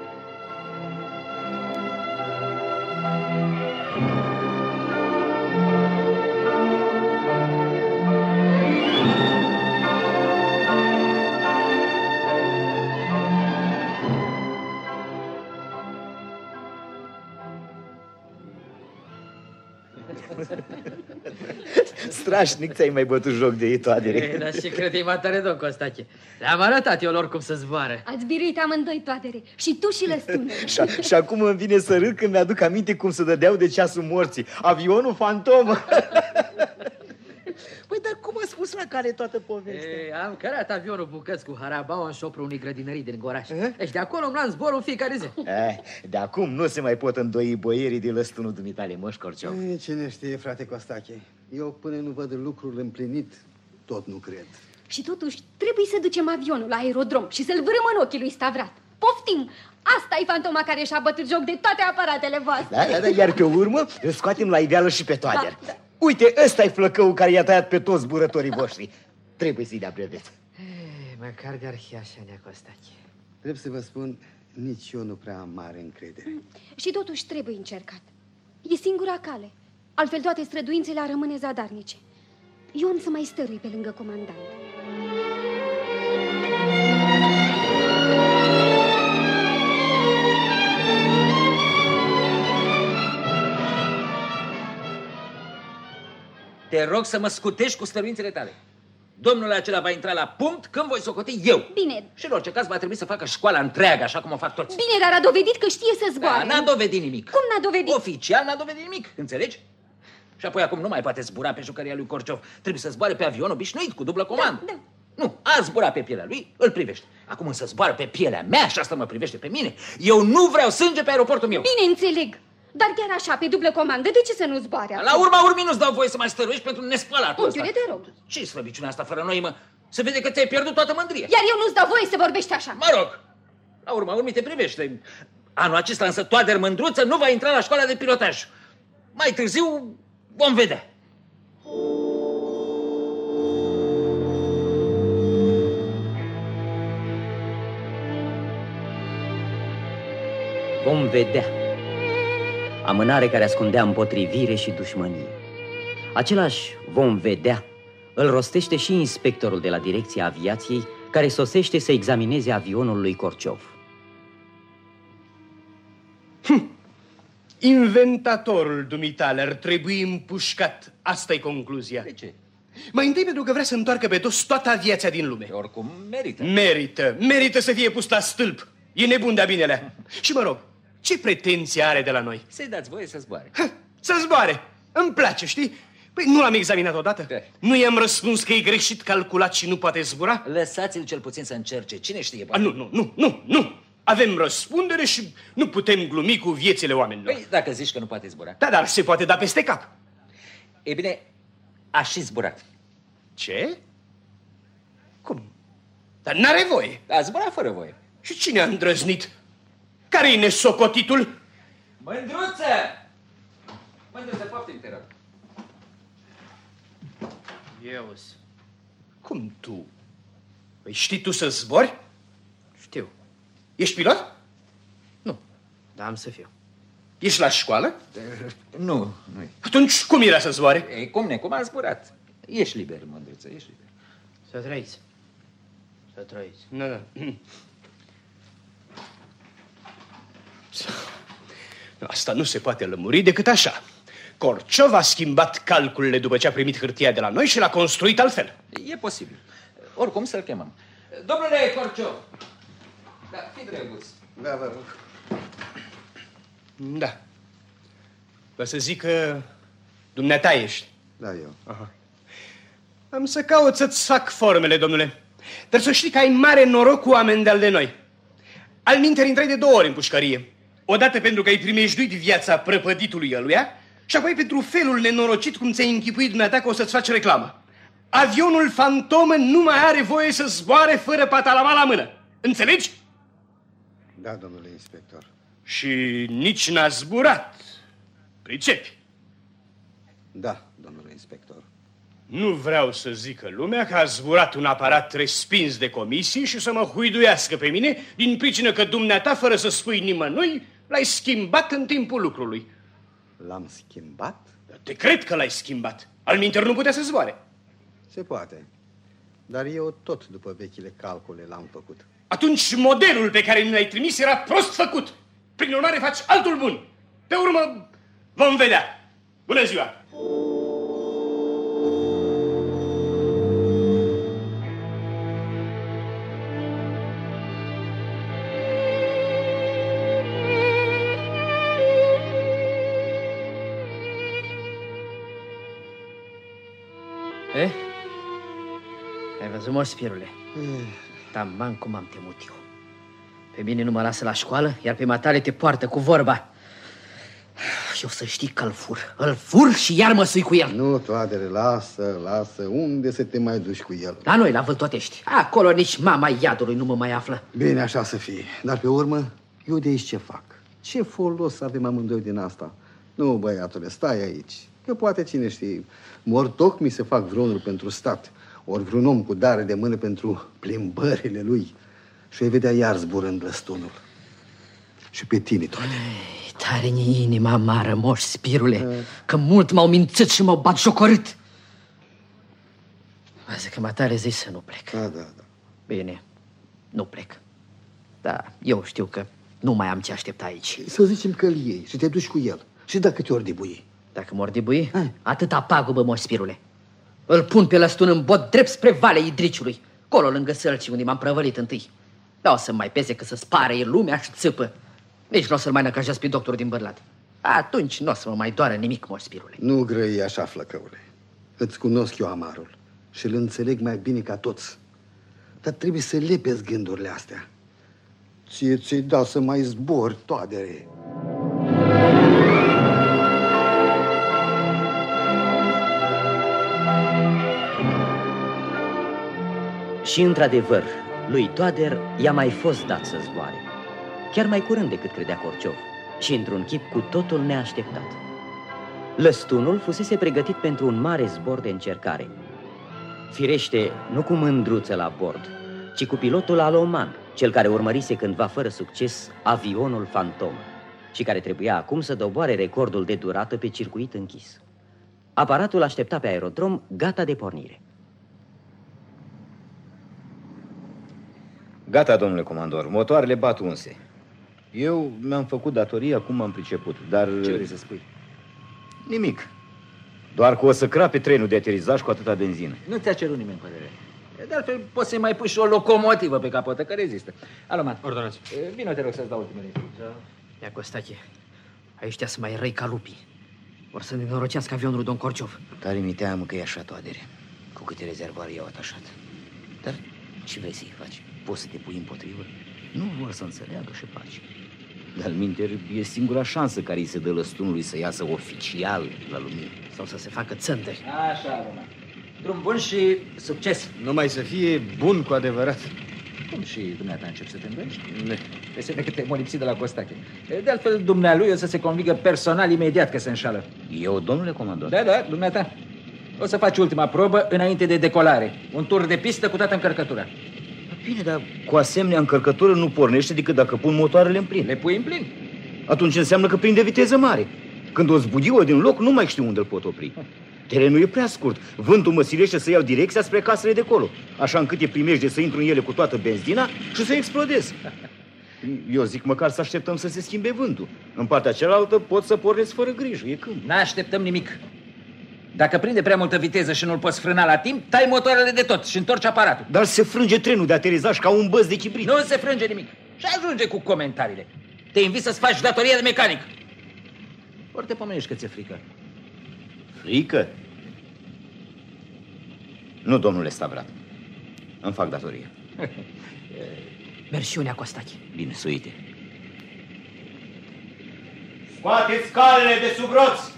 Strașnic ți-ai mai bătut joc de ei, Toadere. Dar ce crede-i matare, domn Costache? Le-am arătat eu lor cum să zboară. Ați biruit amândoi, Toadere, și tu și lăstune. Și acum îmi vine să râd când mi-aduc aminte cum se dădeau de ceasul morții. Avionul fantomă. Păi, dar cum a spus la care toată povestea? Am cărat avionul bucăți cu harabaua în șoprul unui grădinării din Goraș. Deci de acolo îmi luam zborul în fiecare zi. De acum nu se mai pot îndoi boierii de lăstunul dumitale, Moș Corciog. Cine știe, frate Costache? Eu până nu văd lucrul împlinit, tot nu cred. Și totuși trebuie să ducem avionul la aerodrom și să-l vârâm în ochii lui Stavrat. Poftim! Asta e fantoma care și-a bătut joc de toate aparatele voastre. Da, iar pe urmă îl scoatem la iveală și pe Toader. Da. Uite, ăsta e flăcăul care i-a tăiat pe toți zburătorii voștri. Trebuie să-i dea brevet. Măcar de-ar fi așa, Nea Costache. Trebuie să vă spun, nici eu nu prea am mare încredere. Și totuși trebuie încercat. E singura cale. Altfel toate străduințele ar rămâne zadarnice. Eu am să mai stărui pe lângă comandant. Te rog să mă scutești cu stăruințele tale. Domnul acela va intra la punct când voi socoti eu. Bine. Și în orice caz va trebui să facă școala întreagă, așa cum o fac toți. Bine, dar a dovedit că știe să zboare. Da, n-a dovedit nimic. Cum n-a dovedit? Oficial n-a dovedit nimic, înțelegi? Și apoi acum nu mai poate zbura pe jucăria lui Corciov. Trebuie să zboare pe avion obișnuit, cu dublă comandă. Da. Nu, a zburat pe pielea lui, îl privește. Acum însă zboară pe pielea mea și asta mă privește pe mine. Eu nu vreau sânge pe aeroportul meu. Bine, înțeleg. Dar chiar așa, pe dublă comandă, de ce să nu zboare? La urma urmii nu-ți dau voie să mai stăruiești pentru nespălatul ăsta. Unchiule, te rog. Ce-i slăbiciunea asta fără noi, mă? Se vede că ți-ai pierdut toată mândria. Iar eu nu-ți dau voie să vorbești așa. Mă rog, la urma urmii te privește. Anul acesta însă Toader Mândruță nu va intra la școala de pilotaj. Mai târziu vom vedea. Vom vedea. Amânare care ascundea împotrivire și dușmănie. Același vom vedea îl rostește și inspectorul de la Direcția Aviației, care sosește să examineze avionul lui Corciov. Inventatorul dumitale ar trebui împușcat. Asta-i concluzia. De ce? Mai întâi pentru că vrea să întoarcă pe toți toată aviația din lume. Oricum merită. Merită să fie pus la stâlp. E nebun de-a binelea. Și mă rog, ce pretenție are de la noi? Să-i dați voie să zboare. Să zboare. Îmi place, știi? Păi nu l-am examinat odată? Nu i-am răspuns că e greșit calculat și nu poate zbura? Lăsați-l cel puțin să încerce. Cine știe? Nu. Avem răspundere și nu putem glumi cu viețile oamenilor. Păi, dacă zici că nu poate zbura. Da, dar se poate da peste cap. E bine, a și zburat. Ce? Cum? Dar n-are voie. A zburat fără voie. Și cine a îndrăznit? Care-i nesocotitul? Mândruță! Mândruță, poftim, te rog. Eu-s. Cum tu? Păi știi tu să zbori? Știu. Ești pilot? Nu, dar am să fiu. Ești la școală? Nu. Atunci cum era să zboare? Ei, cum a zburat? Ești liber, Mândruță, ești liber. Să trăiți. Să trăiți. Da. Asta nu se poate lămuri decât așa. Corciov a schimbat calculele după ce a primit hârtia de la noi și l-a construit altfel. E posibil. Oricum să-l chemăm. Domnule Corciov! Da, fi drăguț. Da, vă rog. Da. Vă să zic că dumneata ești. Da, eu. Aha. Am să caut să-ți fac formele, domnule. Dar să știi că ai mare noroc cu oameni de-al de noi. Alminteri intrai de 2 ori în pușcărie. Odată pentru că ai primejduit viața prăpăditului ăluia și apoi pentru felul nenorocit cum ți-ai închipuit dumneata că o să-ți faci reclamă. Avionul fantomă nu mai are voie să zboare fără patalama la mână. Înțelegi? Da, domnule inspector. Și nici n-a zburat. Pricepi? Da, domnule inspector. Nu vreau să zică lumea că a zburat un aparat respins de comisie și să mă huiduiască pe mine din pricină că dumneata, fără să spui nimănui, l-ai schimbat în timpul lucrului. L-am schimbat? Te cred că l-ai schimbat. Alminteri nu putea să zboare. Se poate. Dar eu tot după vechile calcule l-am făcut. Atunci modelul pe care mi l-ai trimis era prost făcut. Prin urmare faci altul bun. Pe urmă vom vedea. Bună ziua! Ai văzut, mor, Spirule? Taman cum am temut eu. Pe mine nu mă lasă la școală, iar pe matale te poartă cu vorba. Și o să știi că îl fur și iar mă sui cu el. Nu, Toadere, lasă. Unde să te mai duci cu el? La noi, la Vâltotești. Acolo nici mama iadului nu mă mai află. Bine, așa să fie. Dar pe urmă, eu de aici ce fac? Ce folos să avem amândoi din asta? Nu, băiatule, stai aici. Că poate, cine știe, mortocmii se fac vreunul pentru stat. Ori vreun om cu dare de mână pentru plimbările lui. Și îi vedea iar zburând lăstunul. Și pe tine, Toadere. Tare-ni inima amară, moș, Spirule, că mult m-au mințit și m-au batjocorât. Văză că matale zici să nu plec. Da. Bine, nu plec. Da, eu știu că nu mai am ce aștepta aici. Să zicem că îl iei și te duci cu el. Și da câte ori de buie. Dacă mor de bui, atâta pagubă, Moș Spirule. Îl pun pe lăstun în bot drept spre Valea Idriciului, colo lângă Sălcii, unde m-am prăvălit întâi. Dar o să mai pese că să spare el lumea și țâpă. Nici nu o să-l mai năcăjesc pe doctorul din Bărlat. Atunci nu o să mă mai doară nimic, Moș Spirule. Nu grăi așa, flăcăule. Îți cunosc eu amarul și îl înțeleg mai bine ca toți. Dar trebuie să lepezi gândurile astea. Ție-ți-i da să mai zbori, Toadere. Și într-adevăr, lui Toader i-a mai fost dat să zboare. Chiar mai curând decât credea Corciov și într-un chip cu totul neașteptat. Lăstunul fusese pregătit pentru un mare zbor de încercare. Firește, nu cu mândruță la bord, ci cu pilotul Aloman, cel care urmărise cândva fără succes avionul Fantom și care trebuia acum să doboare recordul de durată pe circuit închis. Aparatul aștepta pe aerodrom, gata de pornire. Gata, domnule comandor, motoarele bat unse. Eu mi-am făcut datoria cum am priceput, dar... Ce vrei să spui? Nimic. Doar că o să crape trenul de aterizaj cu atâta benzină. Nu ți-a cerut nimeni părere. De altfel, poți să-i mai pui și o locomotivă pe capotă, că rezistă. Aloman, ordonați. Vino, te rog, să-ți dau ultimele. Ia, Costache, ăștia sunt mai răi ca lupii. Or să ne norocească avionul lui Don Corciov. Tare mi teamă că e așa, Toadere, cu câte rezervoare i-au atașat. Dar ce vrei să-i faci? Poți să te pui împotrivă? Nu vor să înțeleagă și pace. Dar minter e singura șansă care îi se dă lăstunului să iasă oficial la lumină. Sau să se facă țântări. Așa, Aloman. Drum bun și succes. Numai să fie bun cu adevărat. Cum și dumneata începi să te îndoiești? Pe semne că te-ai molipsit de la Costache. De altfel, dumnealui o să se convingă personal imediat că se înșală. Eu, domnule comandor? Da, dumneata. O să faci ultima probă înainte de decolare. Un tur de pistă cu toată încărcătura. Bine, dar cu asemenea încărcătură nu pornește decât dacă pun motoarele în plin. Le pui în plin? Atunci înseamnă că prinde viteză mare. Când o zbudiu din loc, nu mai știu unde îl pot opri. Terenul e prea scurt. Vântul mă silește să iau direcția spre casele de colo, așa încât e primejde să intru în ele cu toată benzina și să explodez. Eu zic măcar să așteptăm să se schimbe vântul. În partea cealaltă pot să pornesc fără grijă, e câmp. N-așteptăm nimic. Dacă prinde prea multă viteză și nu-l poți frâna la timp, tai motoarele de tot și întorci aparatul. Dar se frânge trenul de aterizaj ca un băț de chibrit. Nu se frânge nimic. Și ajunge cu comentariile. Te invit să-ți faci datoria de mecanic. Ori te pomenești că ți-e frică. Frică? Nu, domnule Stavrat. Îmi fac datoria. Versiunea Costache. Bine, suite. Scoateți calele de sub roți!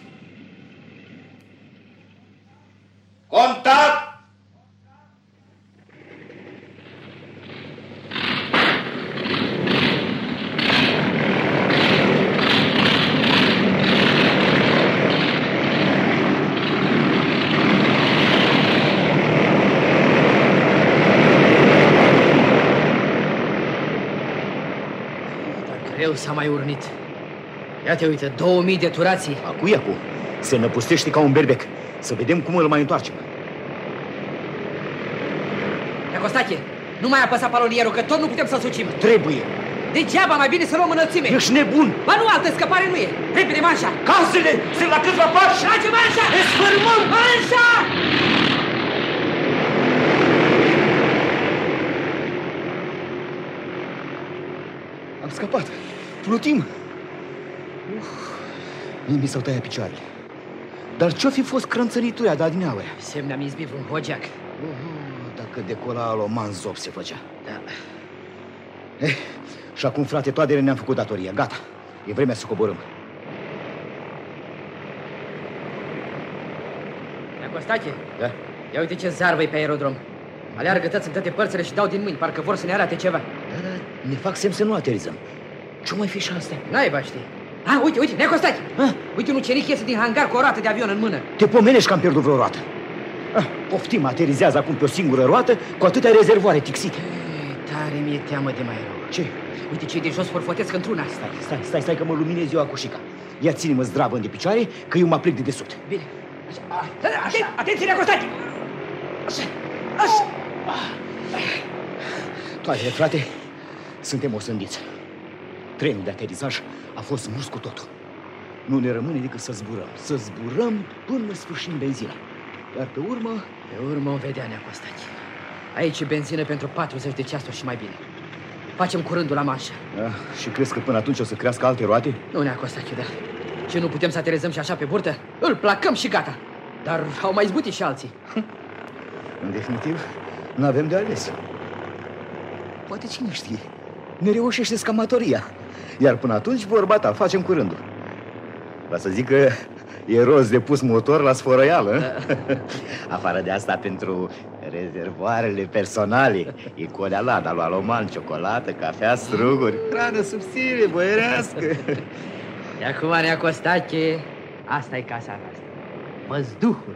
Contact! Greu s-a mai urnit. Ia te uite, 2000 de turații. Acu, se năpustește ca un berbec. Să vedem cum îl mai întoarcem. Ia, Costache, nu mai apăsa palonierul, că tot nu putem să-l sucim. Trebuie. Degeaba, mai bine să luăm înălțime. Ești nebun. Ba nu, altă scăpare nu e. Repede, manșa. Casele! Sunt la câțiva pași. Trage manșa! Ne sfârmăm! Manșa! Am scăpat. Plutim. Mie mi s-au tăiat picioarele. Dar ce-o fi fost crânțăriturea de adineaure? Semne am izbit un hogeac. Dacă decola Aloman, zop se făcea. Da. Și acum, frate, Toadere, ne-am făcut datoria. Gata. E vremea să coborâm. Ia, Costache. Da? Ia uite ce zarvă-i pe aerodrom. Aleargă tăți în toate părțile și dau din mâini, parcă vor să ne arate ceva. Da, ne fac semn să nu aterizăm. Ce mai fi și asta? Naiba știi. Uite, Nea Costache! Uite, un ucenic iese din hangar cu o roată de avion în mână. Te pomenești că am pierdut vreo roată. Poftim, aterizează acum pe o singură roată cu atâtea rezervoare tixite. Tare mi-e teamă de mai rău. Ce? Uite, cei de jos forfotesc într-una. Stai că mă luminez eu acușica. Ia ține-mă zdravă de picioare, că eu mă aplic de desubt. Bine. Atenție, Nea Costache! Așa. Toate, frate, suntem osândiți. Trenul de aterizaj a fost smuls cu totul. nu ne rămâne decât să zburăm. Să zburăm până sfârșim benzina. Iar pe urmă... Pe urmă o vedea, Nea Costache. Aici e benzină pentru 40 de ceasuri și mai bine. Facem curândul la manșă. Și crezi că până atunci o să crească alte roate? Nu, Nea Costache, da. Ce, nu putem să aterizăm și așa pe burtă? Îl placăm și gata. Dar au mai izbutit și alții. În definitiv, nu avem de ales. Poate cine știe, ne reușește scamatoria. Iar până atunci, vorba ta, facem curândul. Va să zic că e rost de pus motor la sfărăială. Afară de asta, pentru rezervoarele personale, e colealada lui Aloman, ciocolată, cafea, struguri, hrană subțire, boierească. De acum, Nea Costache, asta e casa noastră. Măzduhul.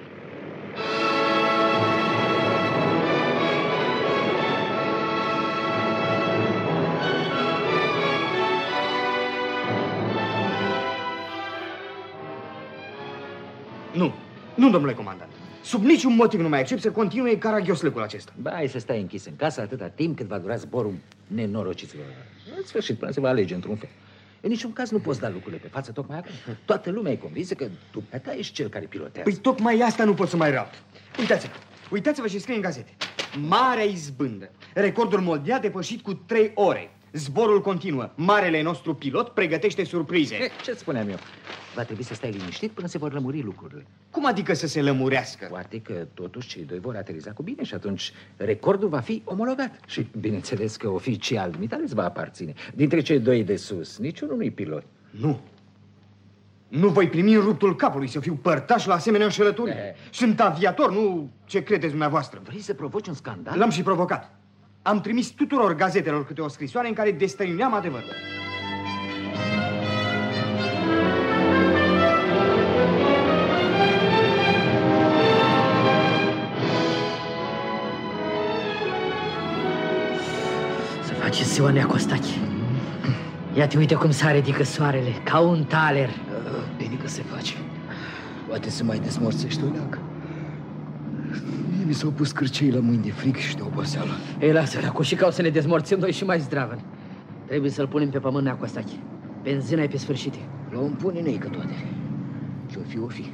Nu, domnule comandant. Sub niciun motiv nu mai accept să continue caragioslecul acesta. Ba, ai să stai închis în casă atâta timp cât va dura zborul nenorociților. În sfârșit, până se va alege într-un fel. În niciun caz nu poți da lucrurile pe față tocmai acum. Toată lumea e convinsă că dumneata ești cel care pilotează. Păi tocmai asta nu pot să mai rapt. Uitați-vă ce scrie în gazete. Marea izbândă. Recordul mondial depășit cu 3 ore. Zborul continuă. Marele nostru pilot pregătește surprize. Ce-ți spuneam eu? Va trebui să stai liniștit până se vor lămuri lucrurile. Cum adică să se lămurească? Poate că totuși cei doi vor ateriza cu bine și atunci recordul va fi omologat. Și bineînțeles că oficial dumitale îți va aparține. Dintre cei doi de sus, niciunul nu-i pilot. Nu voi primi în ruptul capului să fiu părtaș la asemenea înșelături. Sunt aviator, nu ce credeți dumneavoastră. Vrei să provoci un scandal? L-am și provocat. Am trimis tuturor gazetelor câte o scrisoare în care destăinuiam adevărul. Să faceți ziua, Nea Costache. Ia-te, uite cum se ridică soarele, ca un taler. Bine că se face. Poate să mai desmorțești o leacă. Mie mi s-au pus cârcei la mâini de fric și de oboseală. Ei, lasă-l, cu și ca o să ne dezmorțim noi și mai zdravă. Trebuie să-l punem pe pământ, Nea Costache. Benzina e pe sfârșit. L-o împune neică toate. Ce-o fi.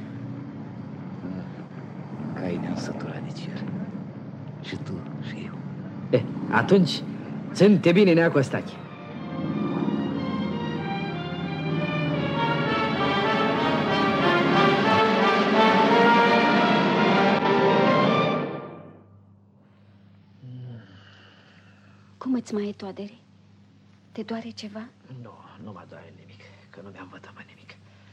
Cai ne-am săturat de cer. Și tu, și eu. Atunci, țin-te bine, Nea Costache. Cum îți mai e, Toadere? Te doare ceva? Nu mă doare nimic, că nu mi-am vătămă nimic.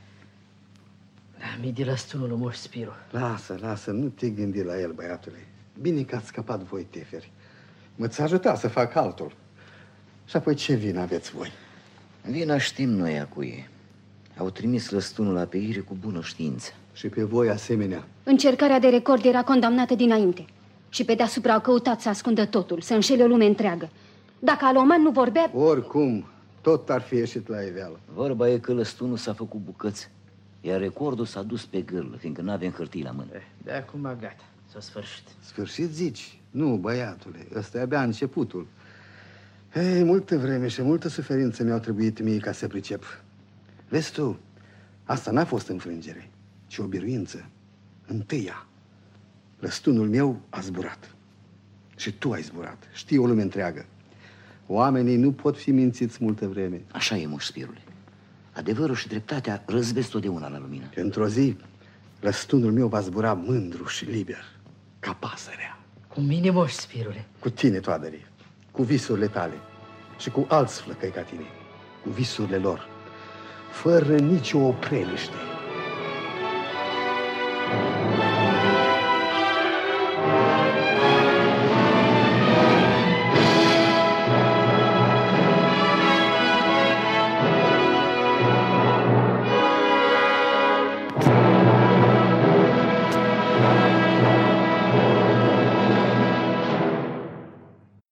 Mi-e de lăstunul lui Moș Spiru. Lasă, nu te gândi la el, băiatule. Bine că ați scăpat voi, teferi. Mă-ți ajuta să fac altul. Și apoi ce vină aveți voi? Vina știm noi a cui e. Au trimis lăstunul la peire cu bună știință. Și pe voi asemenea. Încercarea de record era condamnată dinainte. Și pe deasupra au căutat să ascundă totul, să înșele o lume întreagă. Dacă Aloman nu vorbea... Oricum, tot ar fi ieșit la iveală. Vorba e că lăstunul s-a făcut bucăți, iar recordul s-a dus pe gârlă, fiindcă n-avem hârtii la mână. De acum gata, s-a sfârșit. Sfârșit zici? Nu, băiatule, ăsta e abia începutul. Multă vreme și multă suferință mi-au trebuit mie ca să pricep. Vezi tu, asta n-a fost înfrângere, ci o biruință. Întâia. Lăstunul meu a zburat. Și tu ai zburat. Știi o lume întreagă. Oamenii nu pot fi mințiți multă vreme. Așa e, Moș Spirule. Adevărul și dreptatea răzbesc totdeauna la lumină. Și într-o zi, lăstunul meu va zbura mândru și liber, ca pasărea. Cu mine, Moș Spirule. Cu tine, Toadere, cu visurile tale și cu alți flăcăi ca tine, cu visurile lor, fără nicio opreliște.